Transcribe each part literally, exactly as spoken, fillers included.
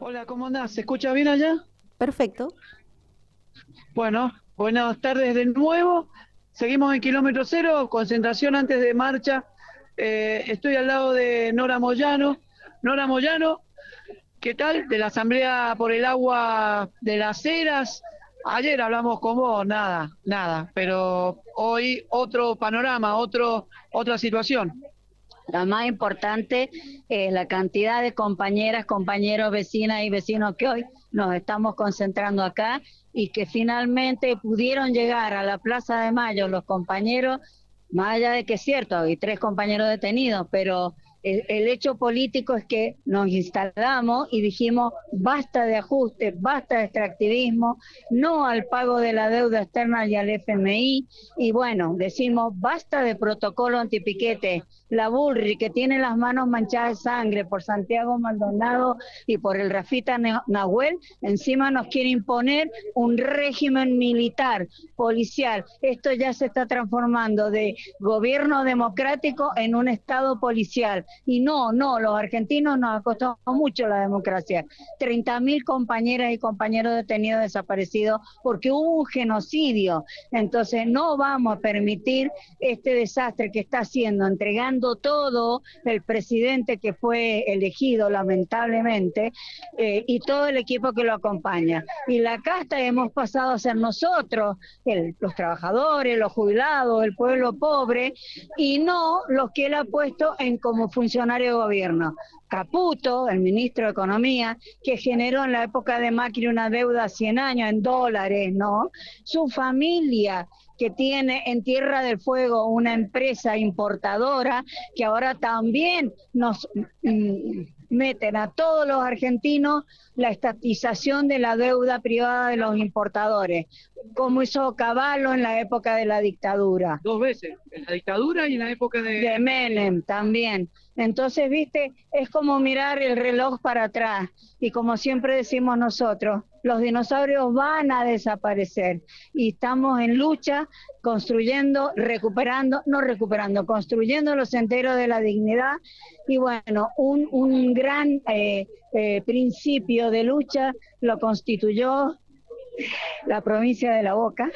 Hola, ¿cómo andás? ¿Se escucha bien allá? Perfecto. Bueno, buenas tardes de nuevo. Seguimos en kilómetro cero, concentración antes de marcha. Eh, estoy al lado de Nora Moyano. Nora Moyano, ¿qué tal? De la Asamblea por el Agua de las Heras. Ayer hablamos con vos, nada, nada, pero hoy otro panorama, otro, otra situación. La más importante es la cantidad de compañeras, compañeros, vecinas y vecinos que hoy nos estamos concentrando acá y que finalmente pudieron llegar a la Plaza de Mayo los compañeros, más allá de que es cierto, hay tres compañeros detenidos, pero el, el hecho político es que nos instalamos y dijimos basta de ajustes, basta de extractivismo, no al pago de la deuda externa y al F M I, y bueno, decimos basta de protocolo antipiquete. La Bullrich, que tiene las manos manchadas de sangre por Santiago Maldonado y por el Rafita Nahuel, encima nos quiere imponer un régimen militar, policial. Esto ya se está transformando de gobierno democrático en un estado policial. Y no, no, los argentinos nos ha costado mucho la democracia. treinta mil compañeras y compañeros detenidos desaparecidos porque hubo un genocidio. Entonces no vamos a permitir este desastre que está haciendo, entregando todo el presidente que fue elegido lamentablemente eh, y todo el equipo que lo acompaña. Y la casta hemos pasado a ser nosotros, el, los trabajadores, los jubilados, el pueblo pobre, y no los que él ha puesto en como funcionario de gobierno. Caputo, el ministro de Economía, que generó en la época de Macri una deuda a cien años en dólares, ¿no? Su familia, que tiene en Tierra del Fuego una empresa importadora que ahora también nos mm, meten a todos los argentinos la estatización de la deuda privada de los importadores, como hizo Cavallo en la época de la dictadura. Dos veces, en la dictadura y en la época de... De Menem también. Entonces, viste, es como mirar el reloj para atrás. Y como siempre decimos nosotros, los dinosaurios van a desaparecer. Y estamos en lucha, construyendo, recuperando, no recuperando, construyendo los senderos de la dignidad. Y bueno, un, un gran eh, eh, principio de lucha lo constituyó la provincia de La Boca,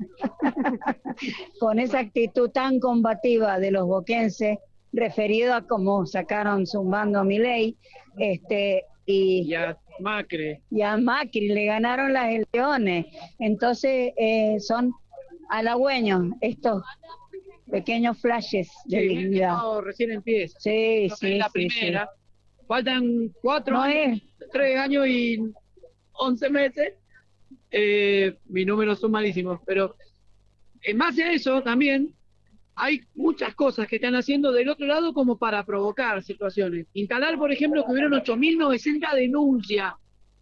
con esa actitud tan combativa de los boquenses, referido a cómo sacaron zumbando a Milei, este, y, y a Macri. Y a Macri le ganaron las elecciones. Entonces eh, son halagüeños estos pequeños flashes de sí, dignidad. No, recién empieza. Sí, no sí, es la sí, primera. Sí. Faltan cuatro no años, es. tres años y once meses. Eh, mis números son malísimos, pero en base a eso también hay muchas cosas que están haciendo del otro lado como para provocar situaciones. Instalar, por ejemplo, que hubieron ocho mil novecientas denuncias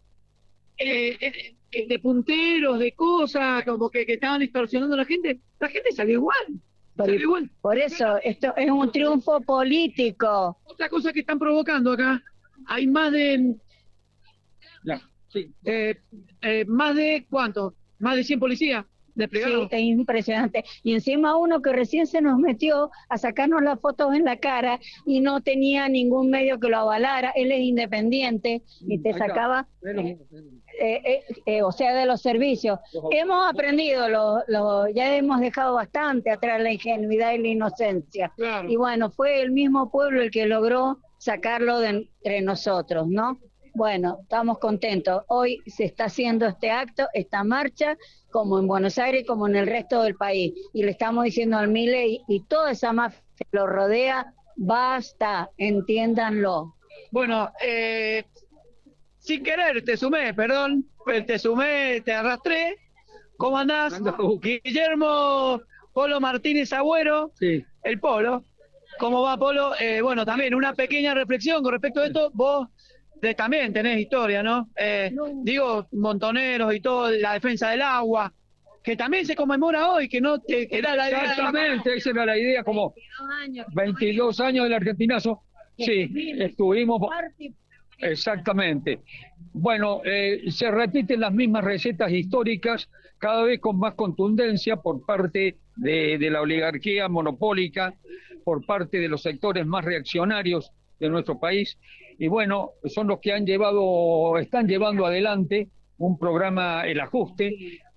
eh, eh, de punteros, de cosas, como que, que estaban extorsionando a la gente. La gente salió igual. Por, salió igual. por eso, esto es un triunfo político. Otra cosa que están provocando acá, hay más de... Ya, sí. Eh, eh, más de, ¿cuánto? Más de cien policías. Sí, es impresionante. Y encima uno que recién se nos metió a sacarnos las fotos en la cara y no tenía ningún medio que lo avalara, él es independiente y te sacaba, eh, eh, eh, o sea, de los servicios. Hemos aprendido, lo, lo, ya hemos dejado bastante atrás la ingenuidad y la inocencia. Claro. Y bueno, fue el mismo pueblo el que logró sacarlo de entre nosotros, ¿no? Bueno, estamos contentos. Hoy se está haciendo este acto, esta marcha, como en Buenos Aires, como en el resto del país. Y le estamos diciendo al Milei y toda esa mafia que lo rodea, basta, entiéndanlo. Bueno, eh, sin querer te sumé, perdón, te sumé, te arrastré. ¿Cómo andás? Guillermo Polo Martínez Agüero, sí. El Polo. ¿Cómo va, Polo? Eh, bueno, también una pequeña reflexión con respecto a esto. Vos de, también tenés historia, ¿no? Eh, no. Digo, montoneros y todo, la defensa del agua, que también se conmemora hoy, que no te, que era la idea. Exactamente, esa era la idea, como veintidós años del argentinazo. Sí, estuvimos. Exactamente. Bueno, eh, se repiten las mismas recetas históricas, cada vez con más contundencia por parte de, de la oligarquía monopólica, por parte de los sectores más reaccionarios de nuestro país. y bueno, son los que han llevado, están llevando adelante un programa, El Ajuste,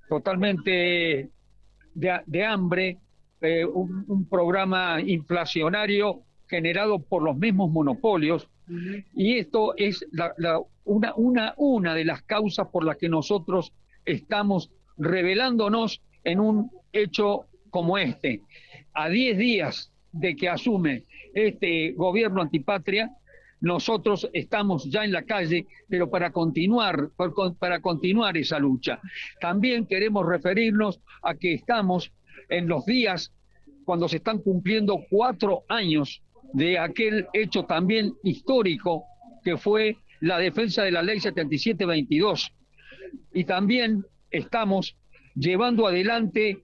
totalmente de, de hambre, eh, un, un programa inflacionario generado por los mismos monopolios, y esto es la, la, una, una, una de las causas por las que nosotros estamos rebelándonos en un hecho como este. A diez días de que asume este gobierno antipatria, nosotros estamos ya en la calle, pero para continuar, para continuar esa lucha. También queremos referirnos a que estamos en los días cuando se están cumpliendo cuatro años de aquel hecho también histórico que fue la defensa de la ley setenta y siete veintidós. Y también estamos llevando adelante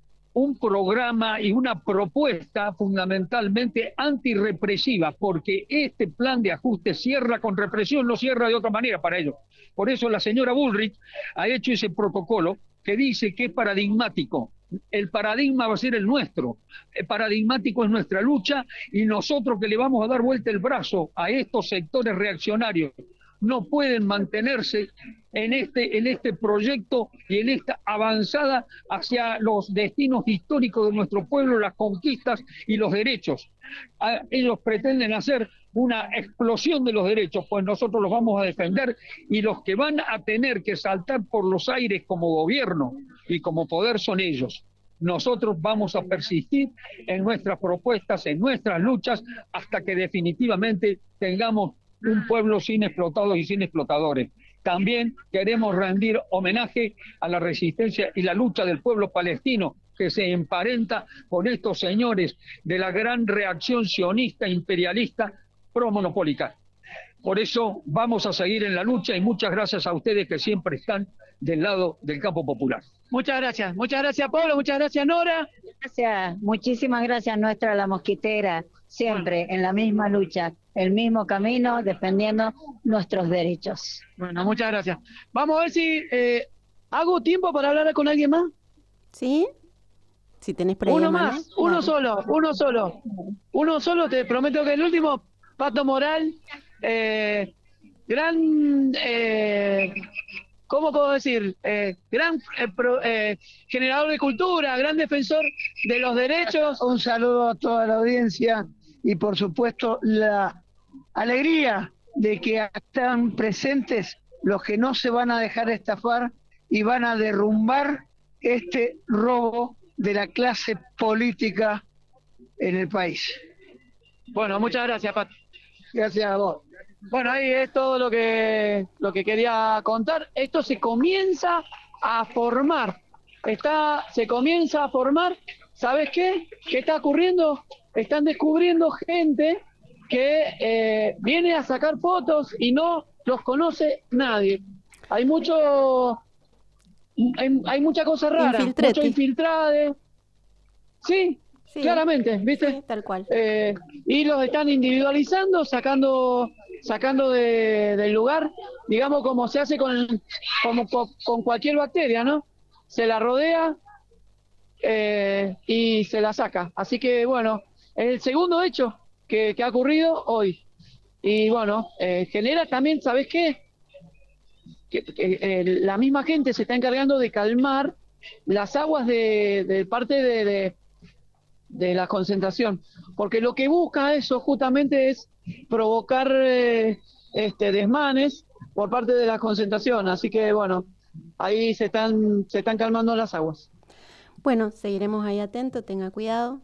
un programa y una propuesta fundamentalmente antirrepresiva, porque este plan de ajuste cierra con represión, no cierra de otra manera para ellos. Por eso la señora Bullrich ha hecho ese protocolo que dice que es paradigmático. El paradigma va a ser el nuestro, el paradigmático es nuestra lucha, y nosotros que le vamos a dar vuelta el brazo a estos sectores reaccionarios no pueden mantenerse en este, en este proyecto y en esta avanzada hacia los destinos históricos de nuestro pueblo, las conquistas y los derechos. Ellos pretenden hacer una explosión de los derechos, pues nosotros los vamos a defender, y los que van a tener que saltar por los aires como gobierno y como poder son ellos. Nosotros vamos a persistir en nuestras propuestas, en nuestras luchas, hasta que definitivamente tengamos un pueblo sin explotados y sin explotadores. También queremos rendir homenaje a la resistencia y la lucha del pueblo palestino, que se emparenta con estos señores de la gran reacción sionista imperialista promonopólica. Por eso vamos a seguir en la lucha, y muchas gracias a ustedes que siempre están del lado del campo popular. Muchas gracias, muchas gracias Pablo, muchas gracias Nora. Gracias, muchísimas gracias Nuestra La Mosquitera, siempre bueno. en la misma lucha, el mismo camino, defendiendo nuestros derechos. Bueno, muchas gracias. Vamos a ver si eh, hago tiempo para hablar con alguien más. ¿Sí? Si tenés por ahí Uno mano. más, uno no. solo, uno solo. Uno solo, te prometo que el último, Pato Moral, eh, gran... Eh, ¿Cómo puedo decir? Eh, gran eh, pro, eh, generador de cultura, gran defensor de los derechos. Un saludo a toda la audiencia y por supuesto la alegría de que están presentes los que no se van a dejar estafar y van a derrumbar este robo de la clase política en el país. Bueno, muchas gracias, Pat. Gracias a vos. Bueno, ahí es todo lo que lo que quería contar. Esto se comienza a formar. Está, se comienza a formar. ¿Sabes qué? ¿Qué está ocurriendo? Están descubriendo gente que eh, viene a sacar fotos y no los conoce nadie. Hay mucho, hay, hay mucha cosa rara, Infiltrete. mucho infiltrade. Sí, sí, claramente, ¿viste? Sí, tal cual. Eh, y los están individualizando, sacando sacando de, del lugar, digamos como se hace con, como, con, con cualquier bacteria, ¿no? Se la rodea eh, y se la saca. Así que, bueno, es el segundo hecho que, que ha ocurrido hoy. Y, bueno, eh, genera también, ¿sabes qué? Que, que eh, la misma gente se está encargando de calmar las aguas de, de parte de, de, de la concentración. Porque lo que busca eso justamente es provocar eh, este desmanes por parte de la concentración, así que bueno, ahí se están se están calmando las aguas. Bueno, seguiremos ahí atentos, tenga cuidado.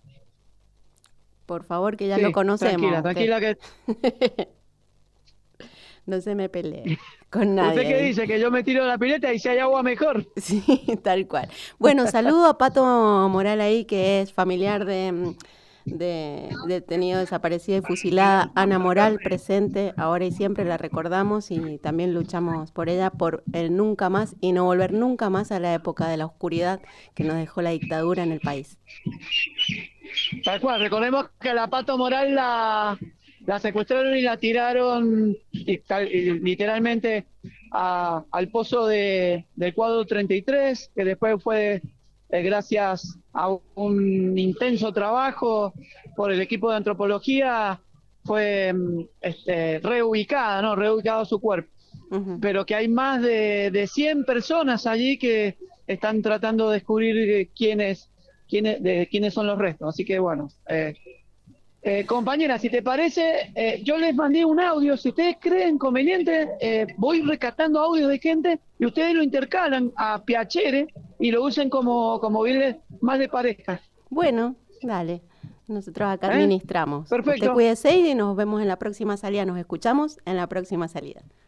Por favor, que ya sí, lo conocemos. Tranquila, tranquila que no se me pelee con nadie. ¿Usted qué dice? Que yo me tiro a la pileta y si hay agua mejor. Sí, tal cual. Bueno, saludo a Pato Moral ahí, que es familiar de de detenido, desaparecida y fusilada Ana Moral, presente ahora y siempre, la recordamos y también luchamos por ella, por el nunca más y no volver nunca más a la época de la oscuridad que nos dejó la dictadura en el país. Tal cual, recordemos que la Pato Moral la, la secuestraron y la tiraron y, y, literalmente a, al pozo de, del cuadro treinta y tres, que después fue eh, gracias a un intenso trabajo por el equipo de antropología, fue este, reubicada, ¿no? Reubicado su cuerpo. Uh-huh. Pero que hay más de, de cien personas allí que están tratando de descubrir quiénes, quiénes, de, quiénes son los restos. Así que bueno, eh, eh, compañera, si te parece, eh, yo les mandé un audio. Si ustedes creen conveniente, eh, voy rescatando audios de gente y ustedes lo intercalan a piacere y lo usen como, como bien más de pareja. Bueno, dale. Nosotros acá ¿Eh? administramos. Perfecto. Usted cuídese y nos vemos en la próxima salida. Nos escuchamos en la próxima salida.